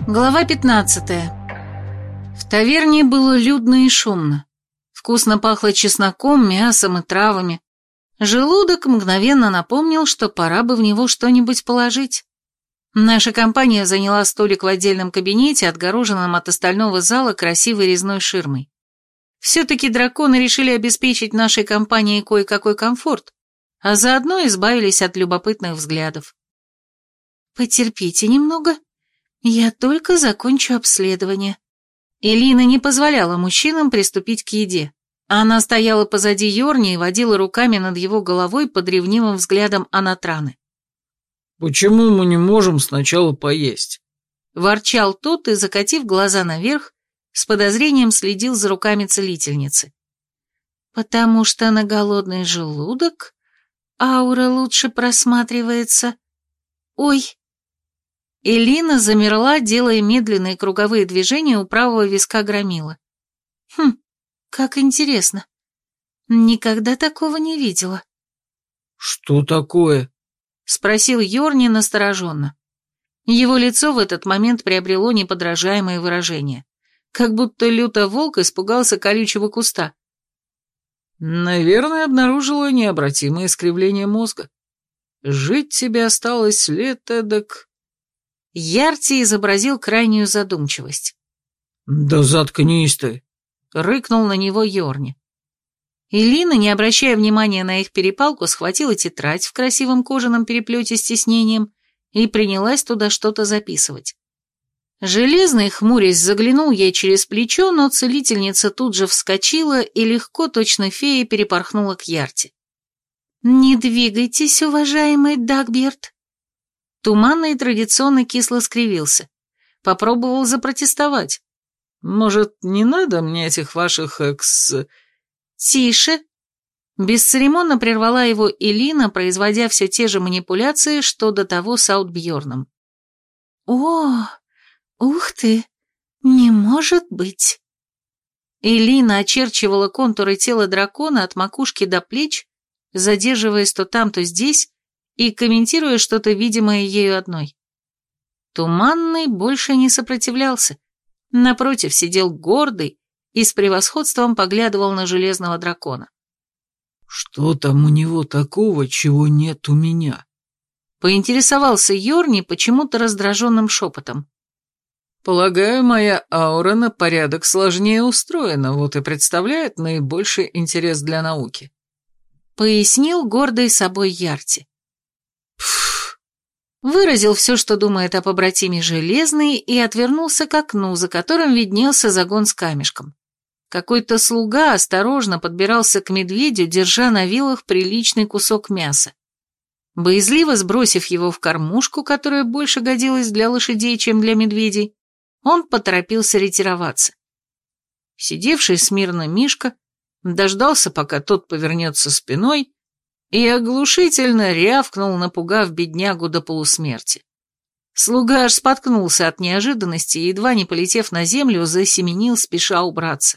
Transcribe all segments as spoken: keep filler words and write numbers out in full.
Глава пятнадцатая. В таверне было людно и шумно. Вкусно пахло чесноком, мясом и травами. Желудок мгновенно напомнил, что пора бы в него что-нибудь положить. Наша компания заняла столик в отдельном кабинете, отгороженном от остального зала красивой резной ширмой. Все-таки драконы решили обеспечить нашей компании кое-какой комфорт, а заодно избавились от любопытных взглядов. «Потерпите немного, я только закончу обследование». Элина не позволяла мужчинам приступить к еде. Она стояла позади Йорни и водила руками над его головой под ревнивым взглядом Анатраны. «Почему мы не можем сначала поесть?» Ворчал тот и, закатив глаза наверх, с подозрением следил за руками целительницы. «Потому что на голодный желудок аура лучше просматривается. Ой!» Элина замерла, делая медленные круговые движения у правого виска громила. «Хм, как интересно. Никогда такого не видела». «Что такое?» — спросил Йорни настороженно. Его лицо в этот момент приобрело неподражаемое выражение, как будто люто-волк испугался колючего куста. «Наверное, обнаружила необратимое искривление мозга. Жить тебе осталось лет эдак...» Ярти изобразил крайнюю задумчивость. «Да заткнись ты!» — рыкнул на него Йорни. Элина, не обращая внимания на их перепалку, схватила тетрадь в красивом кожаном переплете с тиснением и принялась туда что-то записывать. Железный, хмурясь, заглянул ей через плечо, но целительница тут же вскочила и легко, точно фея, перепорхнула к Ярти. «Не двигайтесь, уважаемый Дагберт». Туманный традиционно кисло скривился. Попробовал запротестовать. «Может, не надо мне этих ваших экс...» «Тише!» Бесцеремонно прервала его Элина, производя все те же манипуляции, что до того с Аутбьерном. «О, ух ты! Не может быть!» Элина очерчивала контуры тела дракона от макушки до плеч, задерживаясь то там, то здесь, и комментируя что-то видимое ею одной. Туманный больше не сопротивлялся. Напротив сидел гордый и с превосходством поглядывал на железного дракона. «Что там у него такого, чего нет у меня?» Поинтересовался Йорни почему-то раздраженным шепотом. «Полагаю, моя аура на порядок сложнее устроена, вот и представляет наибольший интерес для науки», — пояснил гордый собой Ярти. «Пф!» Выразил все, что думает о побратиме Железный, и отвернулся к окну, за которым виднелся загон с камешком. Какой-то слуга осторожно подбирался к медведю, держа на вилах приличный кусок мяса. Боязливо сбросив его в кормушку, которая больше годилась для лошадей, чем для медведей, он поторопился ретироваться. Сидевший смирно Мишка дождался, пока тот повернется спиной, и оглушительно рявкнул, напугав беднягу до полусмерти. Слуга аж споткнулся от неожиданности и, едва не полетев на землю, засеменил, спеша убраться.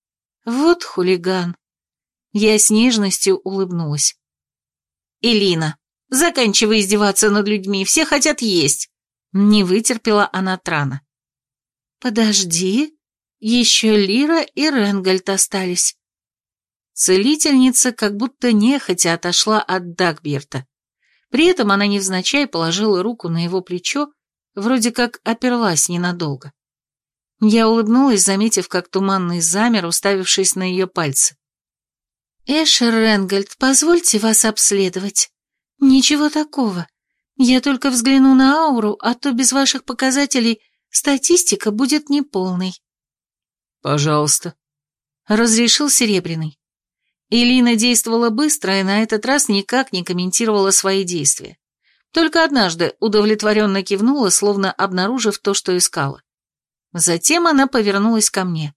Вот хулиган. Я с нежностью улыбнулась. «Элина, заканчивай издеваться над людьми, все хотят есть!» Не вытерпела Анатрана. «Подожди, еще Лира и Ренгольд остались». Целительница как будто нехотя отошла от Дагберта. При этом она невзначай положила руку на его плечо, вроде как оперлась ненадолго. Я улыбнулась, заметив, как Туманный замер, уставившись на ее пальцы. «Эшер Ренгольд, позвольте вас обследовать. Ничего такого. Я только взгляну на ауру, а то без ваших показателей статистика будет неполной». «Пожалуйста», — разрешил Серебряный. Элина действовала быстро и на этот раз никак не комментировала свои действия. Только однажды удовлетворенно кивнула, словно обнаружив то, что искала. Затем она повернулась ко мне.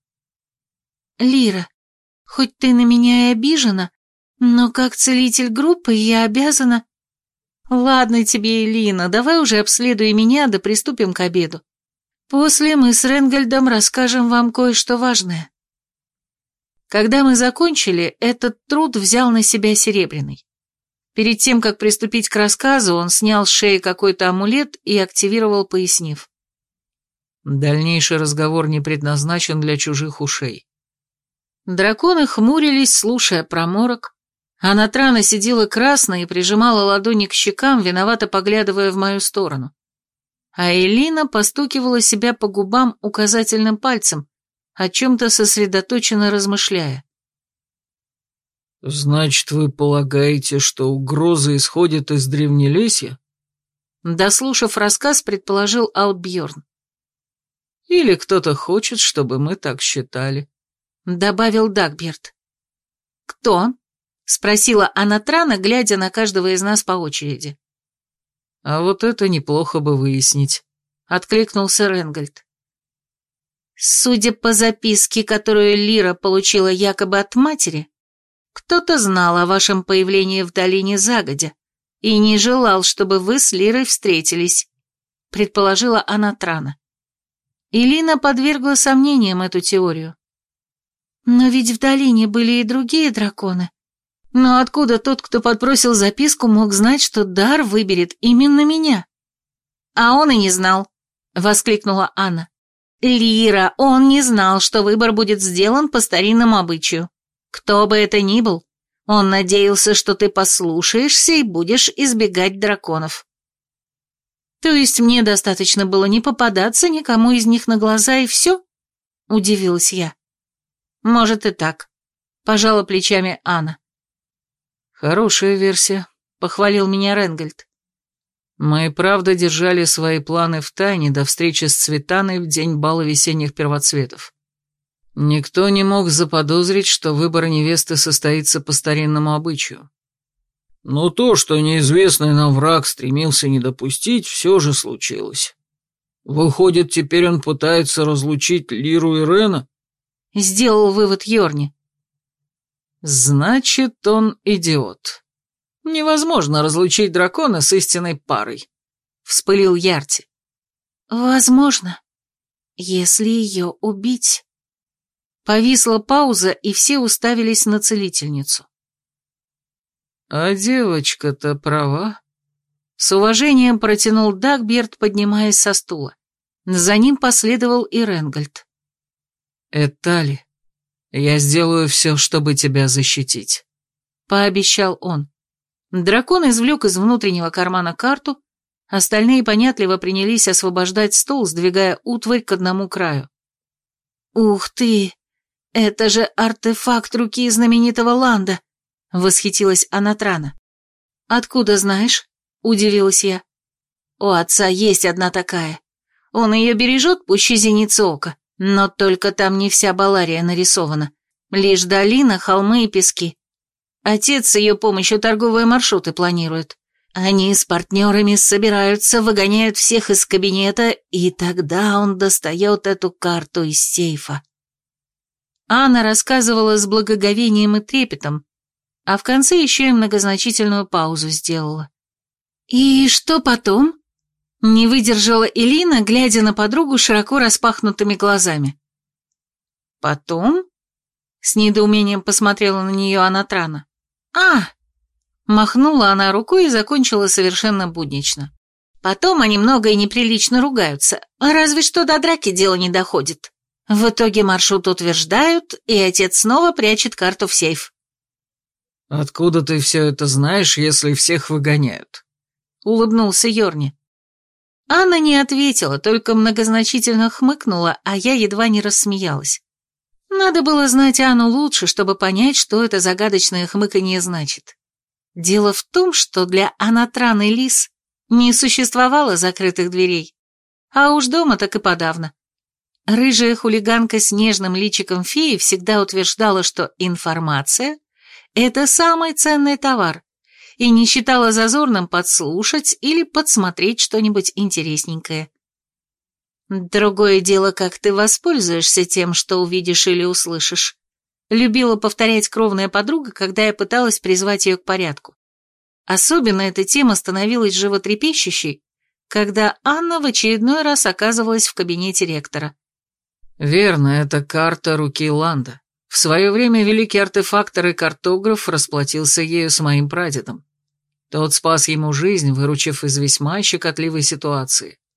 «Лира, хоть ты на меня и обижена, но как целитель группы я обязана...» «Ладно тебе, Элина, давай уже обследуй меня, да приступим к обеду. После мы с Ренгольдом расскажем вам кое-что важное». Когда мы закончили, этот труд взял на себя Серебряный. Перед тем, как приступить к рассказу, он снял с шеи какой-то амулет и активировал, пояснив. Дальнейший разговор не предназначен для чужих ушей». Драконы хмурились, слушая про морок, а Натрана сидела красная и прижимала ладони к щекам, виновато поглядывая в мою сторону. А Элина постукивала себя по губам указательным пальцем, о чем-то сосредоточенно размышляя. «Значит, вы полагаете, что угроза исходит из Древнелесья?» Дослушав рассказ, предположил Албьерн. «Или кто-то хочет, чтобы мы так считали», — добавил Дагберт. «Кто?» — спросила Анатрана, глядя на каждого из нас по очереди. «А вот это неплохо бы выяснить», — откликнулся Ренгольд. «Судя по записке, которую Лира получила якобы от матери, кто-то знал о вашем появлении в долине загодя и не желал, чтобы вы с Лирой встретились», — предположила Анатрана. Элина подвергла сомнениям эту теорию. «Но ведь в долине были и другие драконы. Но откуда тот, кто подбросил записку, мог знать, что Дар выберет именно меня?» «А он и не знал», — воскликнула Анна. «Лира, он не знал, что выбор будет сделан по старинному обычаю. Кто бы это ни был, он надеялся, что ты послушаешься и будешь избегать драконов». «То есть мне достаточно было не попадаться никому из них на глаза и все?» — удивилась я. «Может и так», — пожала плечами Анна. «Хорошая версия», — похвалил меня Ренгольд. «Мы и правда держали свои планы в тайне до встречи с Цветаной в день бала весенних первоцветов. Никто не мог заподозрить, что выбор невесты состоится по старинному обычаю. Но то, что неизвестный нам враг стремился не допустить, все же случилось. Выходит, теперь он пытается разлучить Лиру и Рена?» — сделал вывод Йорни. «Значит, он идиот. Невозможно разлучить дракона с истинной парой», — вспылил Ярти. «Возможно, если ее убить». Повисла пауза, и все уставились на целительницу. «А девочка-то права», — с уважением протянул Дагберт, поднимаясь со стула. За ним последовал и Ренгольд. «Этали, я сделаю все, чтобы тебя защитить», — пообещал он. Дракон извлек из внутреннего кармана карту, остальные понятливо принялись освобождать стол, сдвигая утварь к одному краю. «Ух ты! Это же артефакт руки знаменитого Ланда!» — восхитилась Анатрана. «Откуда знаешь?» — удивилась я. «У отца есть одна такая. Он ее бережет пуще зеницы ока, но только там не вся Балария нарисована, лишь долина, холмы и пески. Отец с ее помощью торговые маршруты планирует. Они с партнерами собираются, выгоняют всех из кабинета, и тогда он достает эту карту из сейфа». Анна рассказывала с благоговением и трепетом, а в конце еще и многозначительную паузу сделала. «И что потом?» — не выдержала Элина, глядя на подругу широко распахнутыми глазами. «Потом?» — с недоумением посмотрела на нее Анатрана. «А!» — махнула она рукой и закончила совершенно буднично. «Потом они много и неприлично ругаются, разве что до драки дело не доходит. В итоге маршрут утверждают, и отец снова прячет карту в сейф». «Откуда ты все это знаешь, если всех выгоняют?» — улыбнулся Йорни. Анна не ответила, только многозначительно хмыкнула, а я едва не рассмеялась. Надо было знать Анну лучше, чтобы понять, что это загадочное хмыканье значит. Дело в том, что для Анатраны Лис не существовало закрытых дверей, а уж дома так и подавно. Рыжая хулиганка с нежным личиком феи всегда утверждала, что информация — это самый ценный товар, и не считала зазорным подслушать или подсмотреть что-нибудь интересненькое. «Другое дело, как ты воспользуешься тем, что увидишь или услышишь», любила повторять кровная подруга, когда я пыталась призвать ее к порядку. Особенно эта тема становилась животрепещущей, когда Анна в очередной раз оказывалась в кабинете ректора. «Верно, это карта руки Ланда. В свое время великий артефактор и картограф расплатился ею с моим прадедом. Тот спас ему жизнь, выручив из весьма щекотливой ситуации.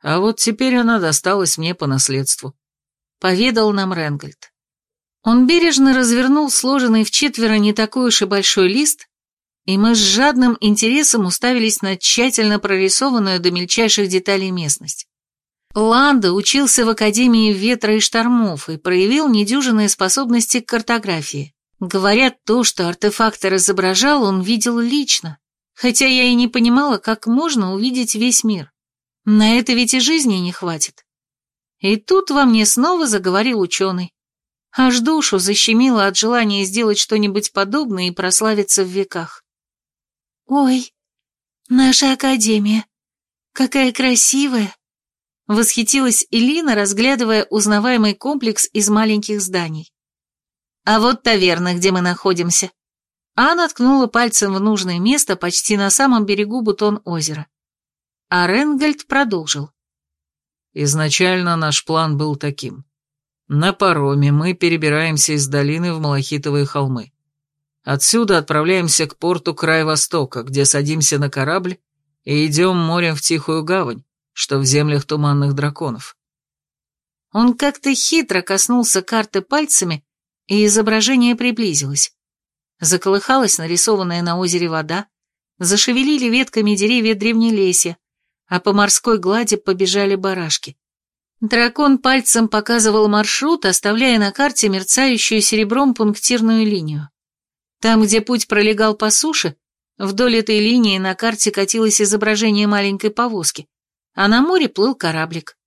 А вот теперь она досталась мне по наследству», — поведал нам Ренгольд. Он бережно развернул сложенный вчетверо не такой уж и большой лист, и мы с жадным интересом уставились на тщательно прорисованную до мельчайших деталей местность. Ланда учился в Академии ветра и штормов и проявил недюжинные способности к картографии. Говорят, то, что артефактор изображал, он видел лично, хотя я и не понимала, как можно увидеть весь мир. На это ведь и жизни не хватит. И тут во мне снова заговорил ученый. Аж душу защемило от желания сделать что-нибудь подобное и прославиться в веках. «Ой, наша Академия, какая красивая!» Восхитилась Элина, разглядывая узнаваемый комплекс из маленьких зданий. «А вот таверна, где мы находимся». Анна ткнула пальцем в нужное место почти на самом берегу Бутон озера. А Ренгольд продолжил. «Изначально наш план был таким. На пароме мы перебираемся из долины в Малахитовые холмы. Отсюда отправляемся к порту Край-Востока, где садимся на корабль и идем морем в Тихую гавань, что в землях туманных драконов». Он как-то хитро коснулся карты пальцами, и изображение приблизилось. Заколыхалась нарисованная на озере вода, зашевелили ветками деревья древнелесья, а по морской глади побежали барашки. Дракон пальцем показывал маршрут, оставляя на карте мерцающую серебром пунктирную линию. Там, где путь пролегал по суше, вдоль этой линии на карте катилось изображение маленькой повозки, а на море плыл кораблик.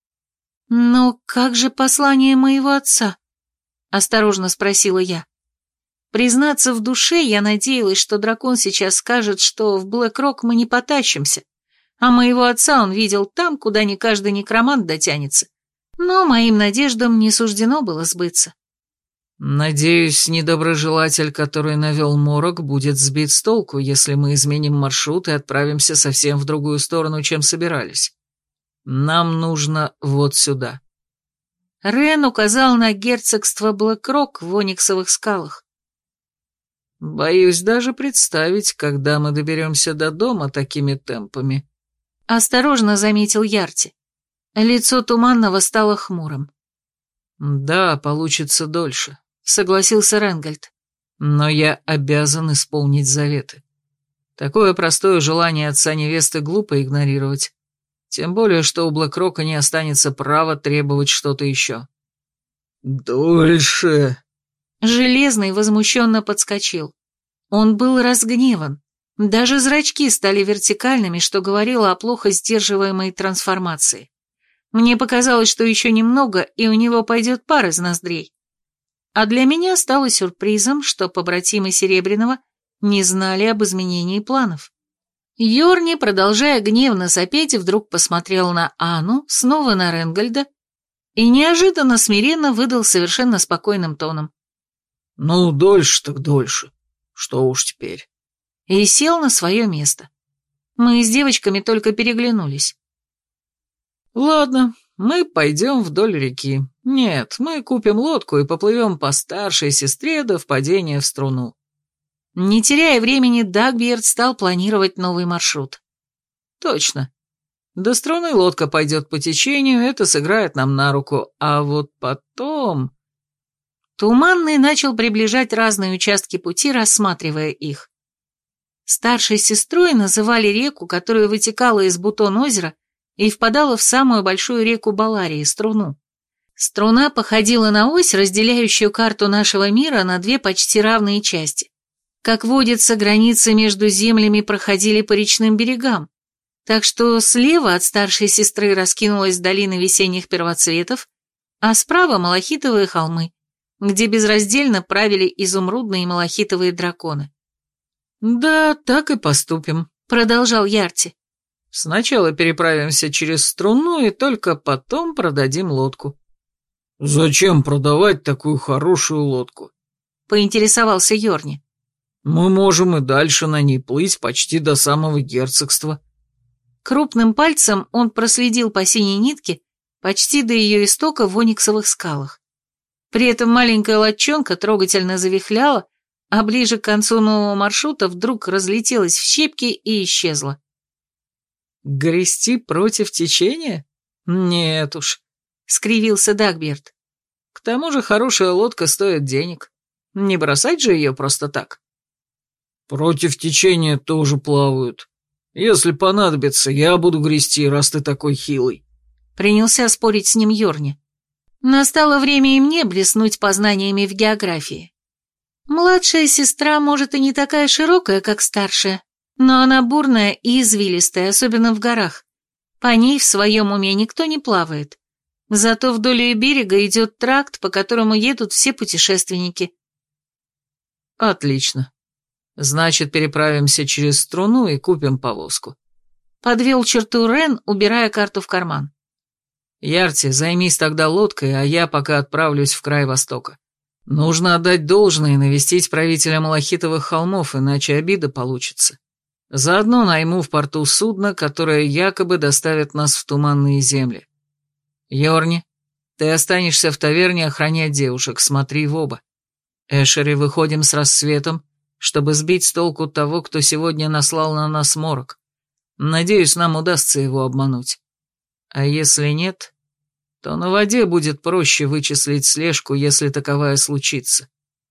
«Но как же послание моего отца?» — осторожно спросила я. Признаться, в душе я надеялась, что дракон сейчас скажет, что в Блэк-Рок мы не потащимся, а моего отца он видел там, куда не каждый некромант дотянется. Но моим надеждам не суждено было сбыться. «Надеюсь, недоброжелатель, который навел морок, будет сбит с толку, если мы изменим маршрут и отправимся совсем в другую сторону, чем собирались. Нам нужно вот сюда». Рен указал на герцогство Блэк-Рок в Ониксовых скалах. «Боюсь даже представить, когда мы доберемся до дома такими темпами», — осторожно заметил Ярти. Лицо Туманного стало хмурым. «Да, получится дольше», — согласился Ренгольд. «Но я обязан исполнить заветы. Такое простое желание отца невесты глупо игнорировать. Тем более, что у Блэк-Рока не останется права требовать что-то еще». «Дольше!» Железный возмущенно подскочил. Он был разгневан. Даже зрачки стали вертикальными, что говорило о плохо сдерживаемой трансформации. Мне показалось, что еще немного, и у него пойдет пар из ноздрей. А для меня стало сюрпризом, что побратимы Серебряного не знали об изменении планов. Йорни, продолжая гневно сопеть, вдруг посмотрел на Анну, снова на Ренгольда и неожиданно смиренно выдал совершенно спокойным тоном. «Ну, дольше так дольше. Что уж теперь». И сел на свое место. Мы с девочками только переглянулись. «Ладно, мы пойдем вдоль реки. Нет, мы купим лодку и поплывем по старшей сестре до впадения в струну». Не теряя времени, Дагберт стал планировать новый маршрут. «Точно. До струны лодка пойдет по течению, это сыграет нам на руку, а вот потом...» Туманный начал приближать разные участки пути, рассматривая их. Старшей сестрой называли реку, которая вытекала из Бутон озера и впадала в самую большую реку Баларии, Струну. Струна походила на ось, разделяющую карту нашего мира на две почти равные части. Как водится, границы между землями проходили по речным берегам, так что слева от старшей сестры раскинулась долина весенних первоцветов, а справа малахитовые холмы, где безраздельно правили изумрудные малахитовые драконы. «Да, так и поступим», — продолжал Ярти. «Сначала переправимся через Струну и только потом продадим лодку». «Зачем продавать такую хорошую лодку?» — поинтересовался Йорни. «Мы можем и дальше на ней плыть почти до самого герцогства». Крупным пальцем он проследил по синей нитке почти до ее истока в Ониксовых скалах. При этом маленькая лодчонка трогательно завихляла, а ближе к концу нового маршрута вдруг разлетелась в щепки и исчезла. «Грести против течения?» Нет уж, скривился Дагберт. К тому же хорошая лодка стоит денег. Не бросать же ее просто так. Против течения тоже плавают. Если понадобится, я буду грести, раз ты такой хилый. Принялся спорить с ним Йорни. Настало время и мне блеснуть познаниями в географии. Младшая сестра, может, и не такая широкая, как старшая, но она бурная и извилистая, особенно в горах. По ней в своем уме никто не плавает. Зато вдоль ее берега идет тракт, по которому едут все путешественники. Отлично. Значит, переправимся через струну и купим повозку. Подвел черту Рен, убирая карту в карман. Ярти, займись тогда лодкой, а я пока отправлюсь в край востока. Нужно отдать должное и навестить правителя Малахитовых холмов, иначе обида получится. Заодно найму в порту судно, которое якобы доставит нас в туманные земли. Йорни, ты останешься в таверне охранять девушек, смотри в оба. Эшери, выходим с рассветом, чтобы сбить с толку того, кто сегодня наслал на нас морок. Надеюсь, нам удастся его обмануть. А если нет, то на воде будет проще вычислить слежку, если таковая случится.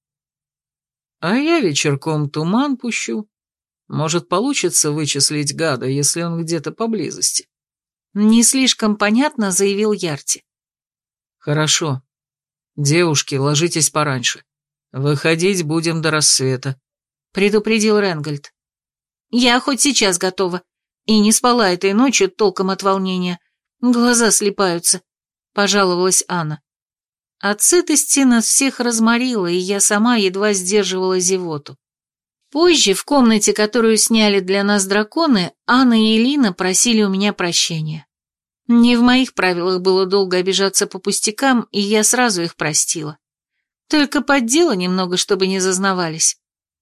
А я вечерком туман пущу. Может, получится вычислить гада, если он где-то поблизости. Не слишком понятно, заявил Ярти. Хорошо. Девушки, ложитесь пораньше. Выходить будем до рассвета, предупредил Ренгольд. Я хоть сейчас готова. И не спала этой ночью толком от волнения. Глаза слипаются, пожаловалась Анна. От сытости нас всех разморило, и я сама едва сдерживала зевоту. Позже, в комнате, которую сняли для нас драконы, Анна и Элина просили у меня прощения. Не в моих правилах было долго обижаться по пустякам, и я сразу их простила. Только поддела немного, чтобы не зазнавались.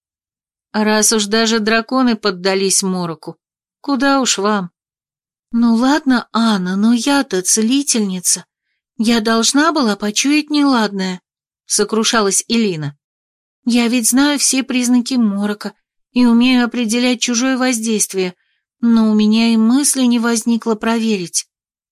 Раз уж даже драконы поддались мороку, куда уж вам. Ну ладно, Анна, но я-то целительница. Я должна была почуять неладное, сокрушалась Элина. Я ведь знаю все признаки морока и умею определять чужое воздействие, но у меня и мысли не возникло проверить.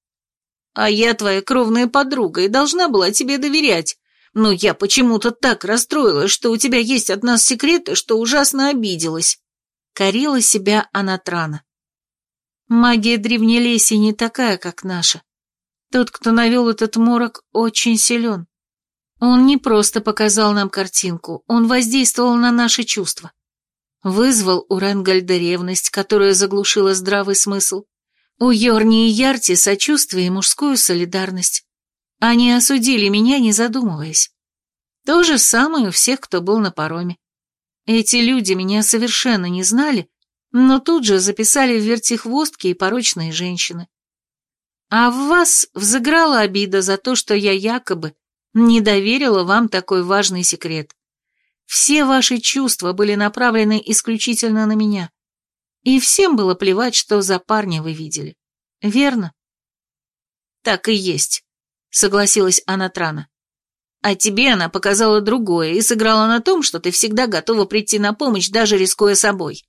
А я твоя кровная подруга и должна была тебе доверять, но я почему-то так расстроилась, что у тебя есть от нас секреты, что ужасно обиделась. Корила себя Анатрана. Магия Древнелесья не такая, как наша. Тот, кто навел этот морок, очень силен. Он не просто показал нам картинку, он воздействовал на наши чувства. Вызвал у Ренгольда ревность, которая заглушила здравый смысл. У Йорни и Ярти сочувствие и мужскую солидарность. Они осудили меня, не задумываясь. То же самое у всех, кто был на пароме. Эти люди меня совершенно не знали, но тут же записали в вертихвостки и порочные женщины. А в вас взыграла обида за то, что я якобы не доверила вам такой важный секрет. Все ваши чувства были направлены исключительно на меня. И всем было плевать, что за парня вы видели. Верно? Так и есть, согласилась Анатрана. А тебе она показала другое и сыграла на том, что ты всегда готова прийти на помощь, даже рискуя собой.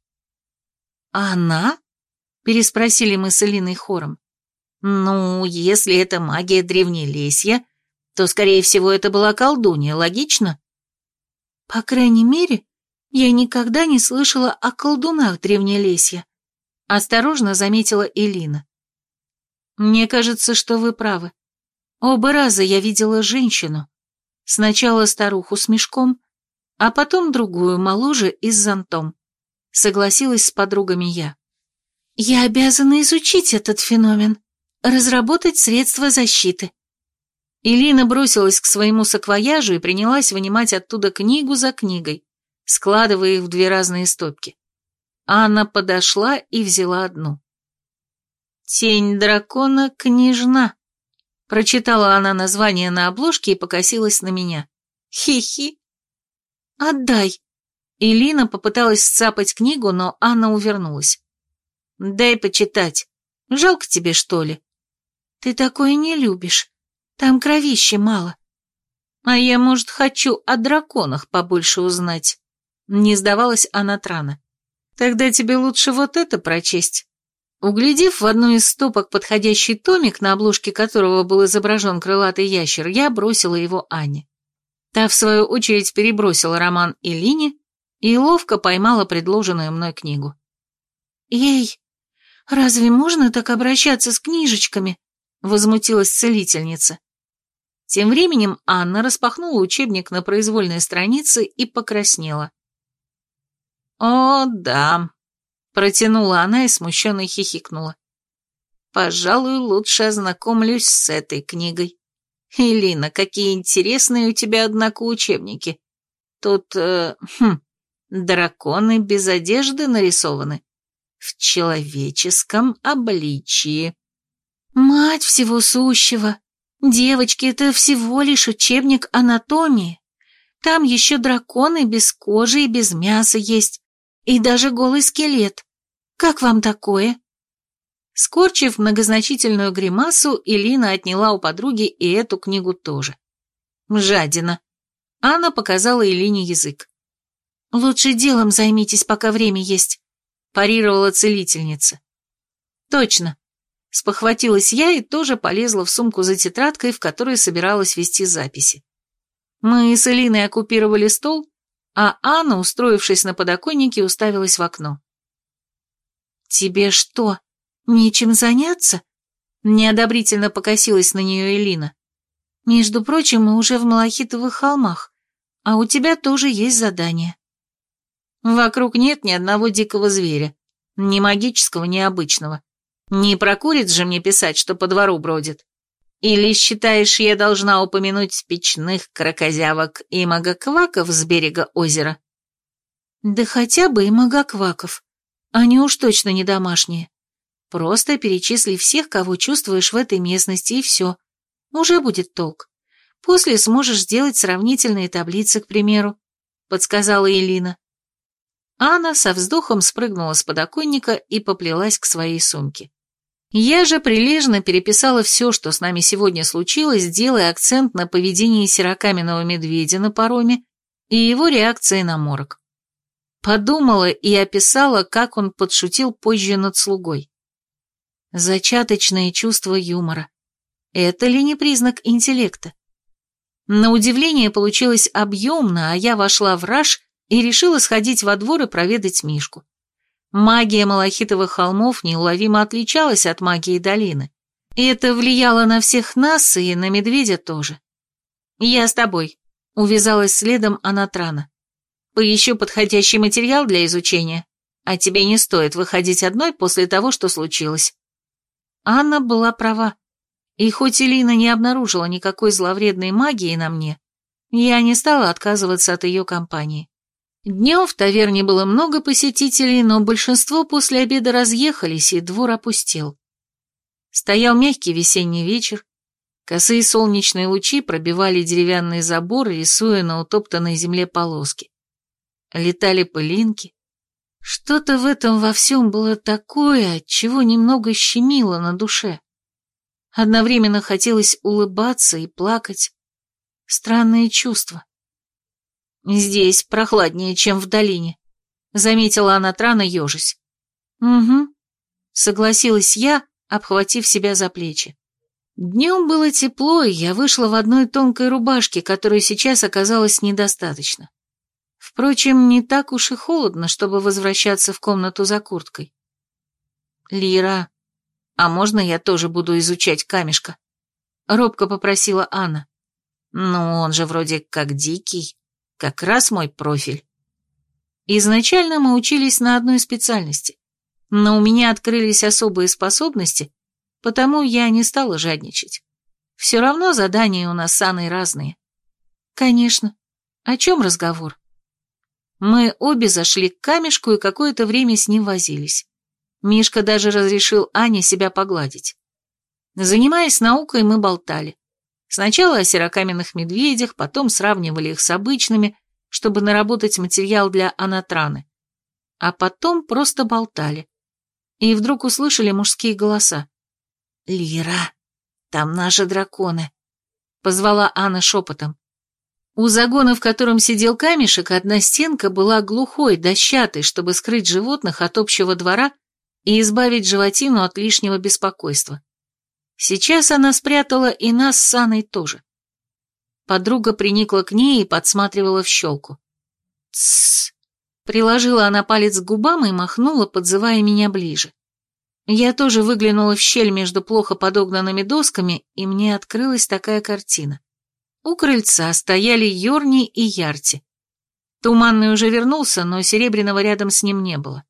«Она?» – переспросили мы с Элиной хором. «Ну, если это магия Древнелесья, то, скорее всего, это была колдунья, логично?» «По крайней мере, я никогда не слышала о колдунах Древнелесья», – осторожно заметила Элина. «Мне кажется, что вы правы. Оба раза я видела женщину. Сначала старуху с мешком, а потом другую, моложе и с зонтом», — согласилась с подругами я. «Я обязана изучить этот феномен, разработать средства защиты». Элина бросилась к своему саквояжу и принялась вынимать оттуда книгу за книгой, складывая их в две разные стопки. Анна подошла и взяла одну. «Тень дракона, княжна», — прочитала она название на обложке и покосилась на меня. «Хи-хи». «Отдай». Элина попыталась сцапать книгу, но Анна увернулась. «Дай почитать. Жалко тебе, что ли?» «Ты такое не любишь. Там кровищи мало». «А я, может, хочу о драконах побольше узнать». Не сдавалась Анатрана. «Тогда тебе лучше вот это прочесть». Углядев в одну из стопок подходящий томик, на обложке которого был изображен крылатый ящер, я бросила его Ане. Та, в свою очередь, перебросила роман Элине и ловко поймала предложенную мной книгу. «Эй, разве можно так обращаться с книжечками?» — возмутилась целительница. Тем временем Анна распахнула учебник на произвольной странице и покраснела. «О, да», — протянула она и смущенно хихикнула. «Пожалуй, лучше ознакомлюсь с этой книгой. Элина, какие интересные у тебя, однако, учебники. Тут, э, хм, драконы без одежды нарисованы. В человеческом обличии». «Мать всего сущего! Девочки, это всего лишь учебник анатомии. Там еще драконы без кожи и без мяса есть, и даже голый скелет. Как вам такое?» Скорчив многозначительную гримасу, Элина отняла у подруги и эту книгу тоже. «Жадина!» Анна показала Элине язык. «Лучше делом займитесь, пока время есть», – парировала целительница. «Точно!» – спохватилась я и тоже полезла в сумку за тетрадкой, в которой собиралась вести записи. Мы с Элиной оккупировали стол, а Анна, устроившись на подоконнике, уставилась в окно. «Тебе что, нечем заняться?» – неодобрительно покосилась на нее Элина. «Между прочим, мы уже в Малахитовых холмах, а у тебя тоже есть задание». «Вокруг нет ни одного дикого зверя, ни магического, ни обычного. Не про куриц же мне писать, что по двору бродит. Или считаешь, я должна упомянуть печных крокозявок и магокваков с берега озера?» «Да хотя бы и магокваков. Они уж точно не домашние. Просто перечисли всех, кого чувствуешь в этой местности, и все. Уже будет толк. После сможешь сделать сравнительные таблицы, к примеру», — подсказала Элина. Анна со вздохом спрыгнула с подоконника и поплелась к своей сумке. Я же прилежно переписала все, что с нами сегодня случилось, делая акцент на поведении серокаменного медведя на пароме и его реакции на морок. Подумала и описала, как он подшутил позже над слугой. Зачаточное чувство юмора. Это ли не признак интеллекта? На удивление получилось объемно, а я вошла в раж и решила сходить во двор и проведать Мишку. Магия Малахитовых холмов неуловимо отличалась от магии долины, и это влияло на всех нас и на медведя тоже. «Я с тобой», — увязалась следом Анатрана. «Поищу подходящий материал для изучения, а тебе не стоит выходить одной после того, что случилось». Анна была права, и хоть Элина не обнаружила никакой зловредной магии на мне, я не стала отказываться от ее компании. Днем в таверне было много посетителей, но большинство после обеда разъехались, и двор опустел. Стоял мягкий весенний вечер, косые солнечные лучи пробивали деревянный забор, рисуя на утоптанной земле полоски. Летали пылинки. Что-то в этом во всем было такое, от чего немного щемило на душе. Одновременно хотелось улыбаться и плакать. Странные чувства. «Здесь прохладнее, чем в долине», — заметила Анатрана, ежась. «Угу», — согласилась я, обхватив себя за плечи. Днем было тепло, и я вышла в одной тонкой рубашке, которой сейчас оказалось недостаточно. Впрочем, не так уж и холодно, чтобы возвращаться в комнату за курткой. «Лира, а можно я тоже буду изучать камешка?» — робко попросила Анна. «Ну, он же вроде как дикий. Как раз мой профиль». Изначально мы учились на одной специальности, но у меня открылись особые способности, потому я не стала жадничать. Все равно задания у нас с Анной разные. Конечно. О чем разговор? Мы обе зашли к камешку и какое-то время с ним возились. Мишка даже разрешил Ане себя погладить. Занимаясь наукой, мы болтали. Сначала о серокаменных медведях, потом сравнивали их с обычными, чтобы наработать материал для Анатраны. А потом просто болтали. И вдруг услышали мужские голоса. «Лира, там наши драконы», — позвала Анна шепотом. У загона, в котором сидел камешек, одна стенка была глухой, дощатой, чтобы скрыть животных от общего двора, и избавить животину от лишнего беспокойства. Сейчас она спрятала и нас с Анной тоже. Подруга приникла к ней и подсматривала в щелку. «Тссс!» Приложила она палец к губам и махнула, подзывая меня ближе. Я тоже выглянула в щель между плохо подогнанными досками, и мне открылась такая картина. У крыльца стояли Йорни и Ярти. Туманный уже вернулся, но Серебряного рядом с ним не было.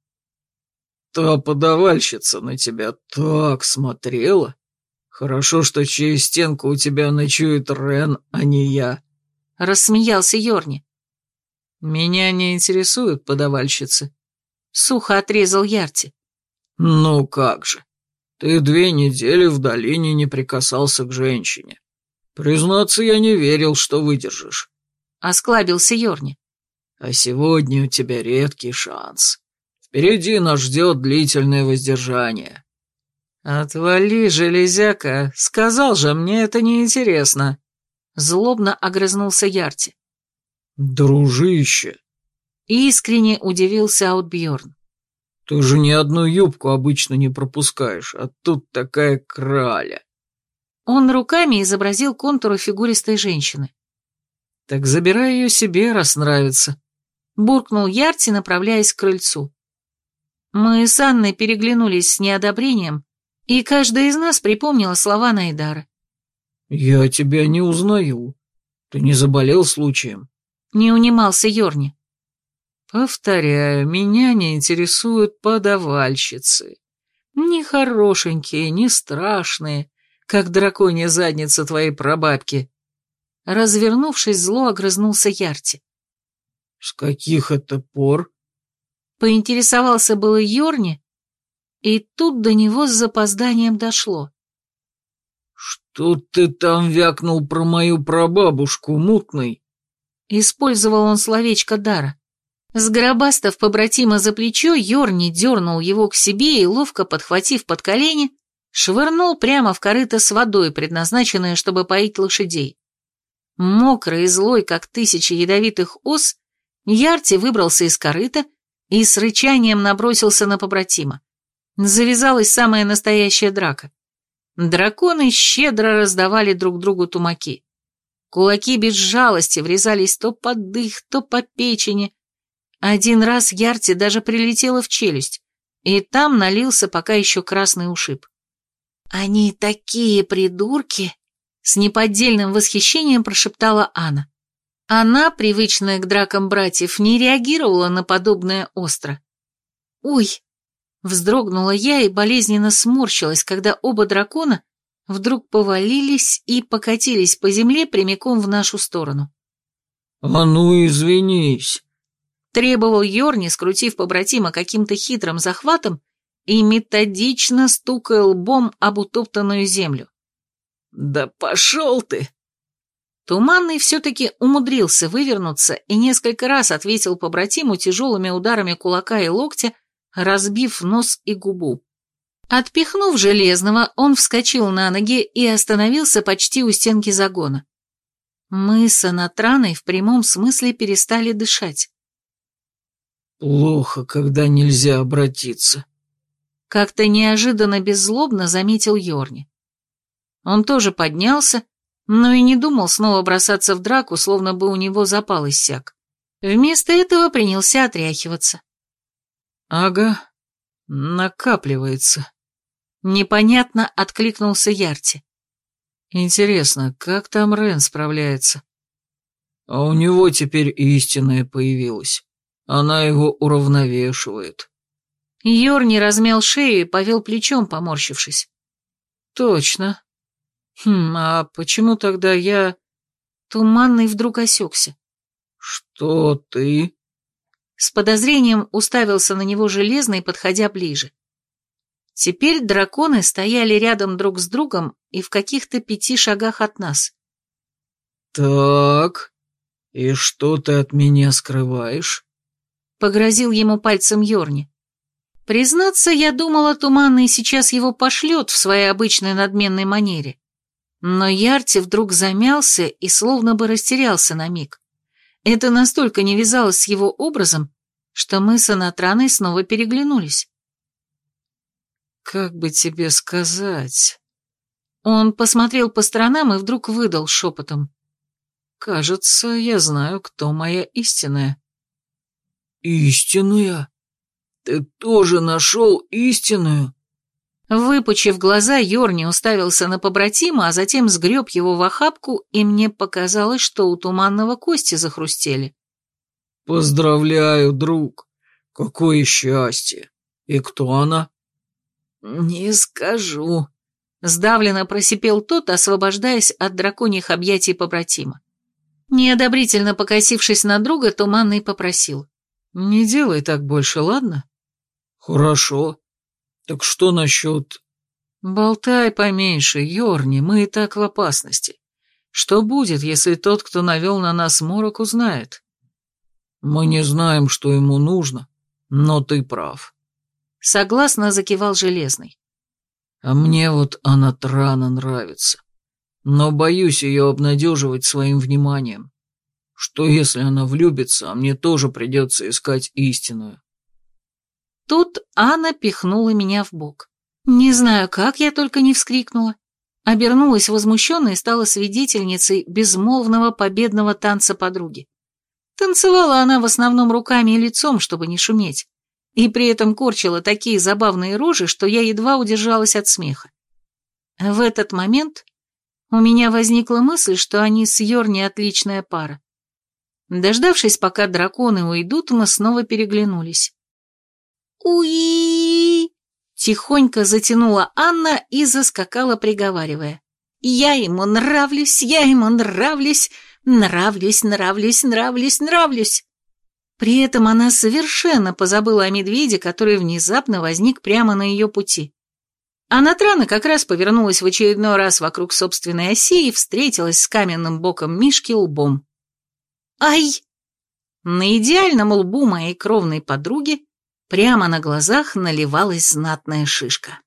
«Та подавальщица на тебя так смотрела. Хорошо, что через стенку у тебя ночует Рен, а не я», — рассмеялся Йорни. «Меня не интересуют подавальщицы», — сухо отрезал Ярти. «Ну как же, ты две недели в долине не прикасался к женщине. Признаться, я не верил, что выдержишь», — осклабился Йорни. «А сегодня у тебя редкий шанс. Впереди нас ждет длительное воздержание». «Отвали, железяка, сказал же, мне это неинтересно», — злобно огрызнулся Ярти. «Дружище!» — искренне удивился Аутбьерн. «Ты же ни одну юбку обычно не пропускаешь, а тут такая краля». Он руками изобразил контуры фигуристой женщины. «Так забирай ее себе, раз нравится», — буркнул Ярти, направляясь к крыльцу. Мы с Анной переглянулись с неодобрением, и каждая из нас припомнила слова Найдара. «Я тебя не узнаю. Ты не заболел случаем?» Не унимался Йорни. «Повторяю, меня не интересуют подавальщицы. Ни хорошенькие, ни страшные, как драконья задница твоей прабабки». Развернувшись, зло огрызнулся Ярти. «С каких это пор?» Поинтересовался было Йорни, и тут до него с запозданием дошло. «Что ты там вякнул про мою прабабушку, мутный?» Использовал он словечко Дара. Сгробастав побратима за плечо, Йорни дернул его к себе и, ловко подхватив под колени, швырнул прямо в корыто с водой, предназначенное, чтобы поить лошадей. Мокрый и злой, как тысячи ядовитых ос, Ярти выбрался из корыта и с рычанием набросился на побратима. Завязалась самая настоящая драка. Драконы щедро раздавали друг другу тумаки. Кулаки без жалости врезались то под дых, то по печени. Один раз Ярти даже прилетела в челюсть, и там налился пока еще красный ушиб. «Они такие придурки!» — с неподдельным восхищением прошептала Анна. Она, привычная к дракам братьев, не реагировала на подобное остро. «Ой!» — вздрогнула я и болезненно сморщилась, когда оба дракона вдруг повалились и покатились по земле прямиком в нашу сторону. «А ну, извинись!» — требовал Йорни, скрутив побратима каким-то хитрым захватом и методично стукая лбом об утоптанную землю. «Да пошел ты!» Туманный все-таки умудрился вывернуться и несколько раз ответил побратиму тяжелыми ударами кулака и локтя, разбив нос и губу. Отпихнув Железного, он вскочил на ноги и остановился почти у стенки загона. Мы с Анатраной в прямом смысле перестали дышать. «Плохо, когда нельзя обратиться», — как-то неожиданно беззлобно заметил Йорни. Он тоже поднялся, но и не думал снова бросаться в драку, словно бы у него запал иссяк. Вместо этого принялся отряхиваться. «Ага, накапливается». Непонятно откликнулся Ярти. «Интересно, как там Рен справляется?» «А у него теперь истинная появилась. Она его уравновешивает». Йорни размял шею и повел плечом, поморщившись. «Точно. Хм, а почему тогда я...» Туманный вдруг осекся. «Что ты?» С подозрением уставился на него Железный, подходя ближе. Теперь драконы стояли рядом друг с другом и в каких-то пяти шагах от нас. «Так, и что ты от меня скрываешь?» Погрозил ему пальцем Йорни. Признаться, я думала, Туманный сейчас его пошлет в своей обычной надменной манере. Но Ярти вдруг замялся и словно бы растерялся на миг. Это настолько не вязалось с его образом, что мы с Анатраной снова переглянулись. как бы тебе сказать...» Он посмотрел по сторонам и вдруг выдал шепотом. «Кажется, я знаю, кто моя истинная». «Истинная? Ты тоже нашел истинную?» Выпучив глаза, Йорни уставился на побратима, а затем сгреб его в охапку, и мне показалось, что у Туманного кости захрустели. «Поздравляю, друг! Какое счастье! И кто она?» «Не скажу», — сдавленно просипел тот, освобождаясь от драконьих объятий побратима. Неодобрительно покосившись на друга, Туманный попросил. «Не делай так больше, ладно?» «Хорошо. Так что насчет...» «Болтай поменьше, Йорни, мы и так в опасности. Что будет, если тот, кто навел на нас морок, узнает?» «Мы не знаем, что ему нужно, но ты прав». Согласно закивал Железный. «А мне вот Анатрана нравится, но боюсь ее обнадеживать своим вниманием. Что если она влюбится, а мне тоже придется искать истинную?» Тут Анна пихнула меня в бок. Не знаю, как я только не вскрикнула. Обернулась возмущенно и стала свидетельницей безмолвного победного танца подруги. Танцевала она в основном руками и лицом, чтобы не шуметь, и при этом корчила такие забавные рожи, что я едва удержалась от смеха. В этот момент у меня возникла мысль, что они с Йорни отличная пара. Дождавшись, пока драконы уйдут, мы снова переглянулись. «Уи!» — тихонько затянула Анна и заскакала, приговаривая. «Я ему нравлюсь, я ему нравлюсь, нравлюсь, нравлюсь, нравлюсь, нравлюсь!» При этом она совершенно позабыла о медведе, который внезапно возник прямо на ее пути. Анатрана как раз повернулась в очередной раз вокруг собственной оси и встретилась с каменным боком Мишки лбом. «Ай!» На идеальном лбу моей кровной подруги прямо на глазах наливалась знатная шишка.